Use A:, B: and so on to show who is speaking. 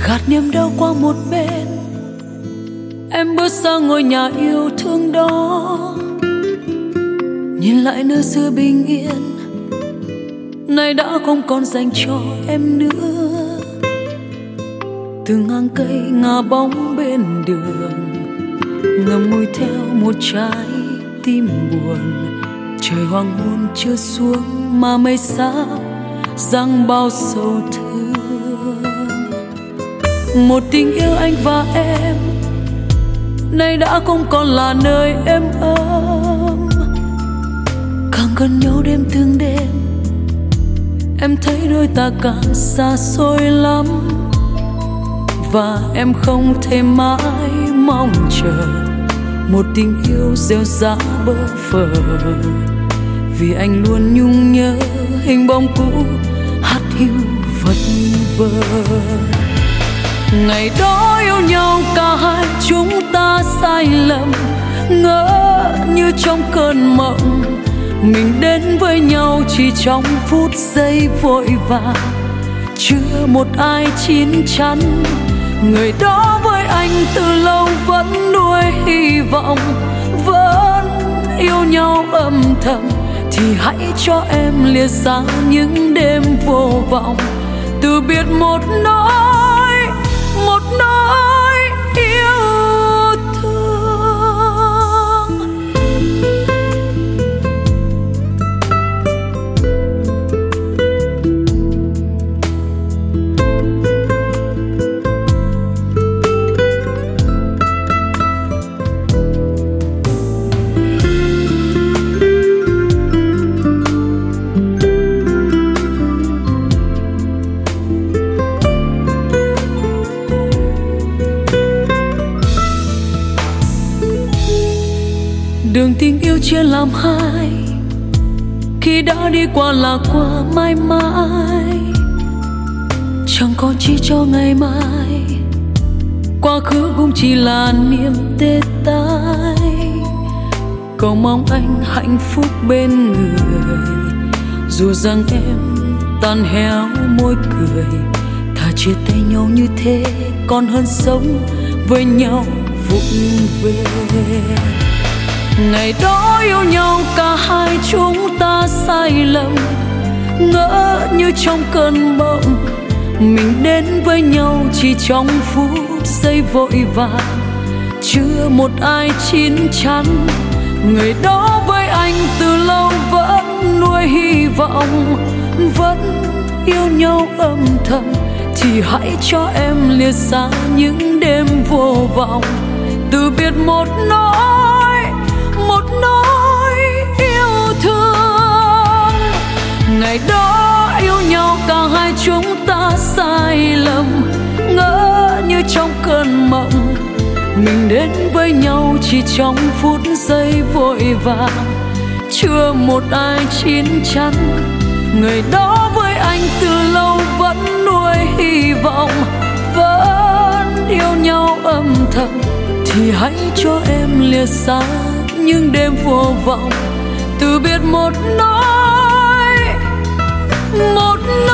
A: gạt niềm đau qua một bên. Em bước sang ngôi nhà yêu thương đó, nhìn lại nơi xưa bình yên, nay đã không còn dành cho em nữa. Từng hàng cây ngả bóng bên đường, ngậm ngùi theo một trái tim buồn. Trời hoàng hôn chưa xuống mà mây xa giăng bao sầu thương. Một tình yêu anh và em nay đã không còn là nơi êm ấm. Càng gần nhau đêm từng đêm, em thấy đôi ta càng xa xôi lắm. Và em không thể mãi mong chờ một tình yêu rêu rã bơ phờ, vì anh luôn nhung nhớ hình bóng cũ hắt hiu vật vờ. Ngày đó yêu nhau cả hai chúng ta sai lầm, ngỡ như trong cơn mộng. Mình đến với nhau chỉ trong phút giây vội vàng, chưa một ai chín chắn. Người đó với anh từ lâu vẫn nuôi hy vọng, vẫn yêu nhau âm thầm. Thì hãy cho em lìa xa những đêm vô vọng, từ biệt một nỗi yêu thương. Đường tình yêu chia làm hai, khi đã đi qua là qua mãi mãi, chẳng còn chi cho ngày mai. Quá khứ cũng chỉ là niềm tê tái. Cầu mong anh hạnh phúc bên người, dù rằng em tan héo môi cười. Thà chia tay nhau như thế còn hơn sống với nhau vụng về. Ngày đó yêu nhau cả hai chúng ta sai lầm, ngỡ như trong cơn mộng. Mình đến với nhau chỉ trong phút giây vội vàng, chưa một ai chín chắn. Người đó với anh từ lâu vẫn nuôi hy vọng, vẫn yêu nhau âm thầm. Thì hãy cho em lìa xa những đêm vô vọng, từ biệt một nỗi yêu thương. Ngày đó yêu nhau cả hai chúng ta sai lầm, ngỡ như trong cơn mộng. Mình đến với nhau chỉ trong phút giây vội vàng, chưa một ai chín chắn. Người đó với anh từ lâu vẫn nuôi hy vọng, vẫn yêu nhau âm thầm. Thì hãy cho em lìa xa những đêm vô vọng, từ biệt một nỗi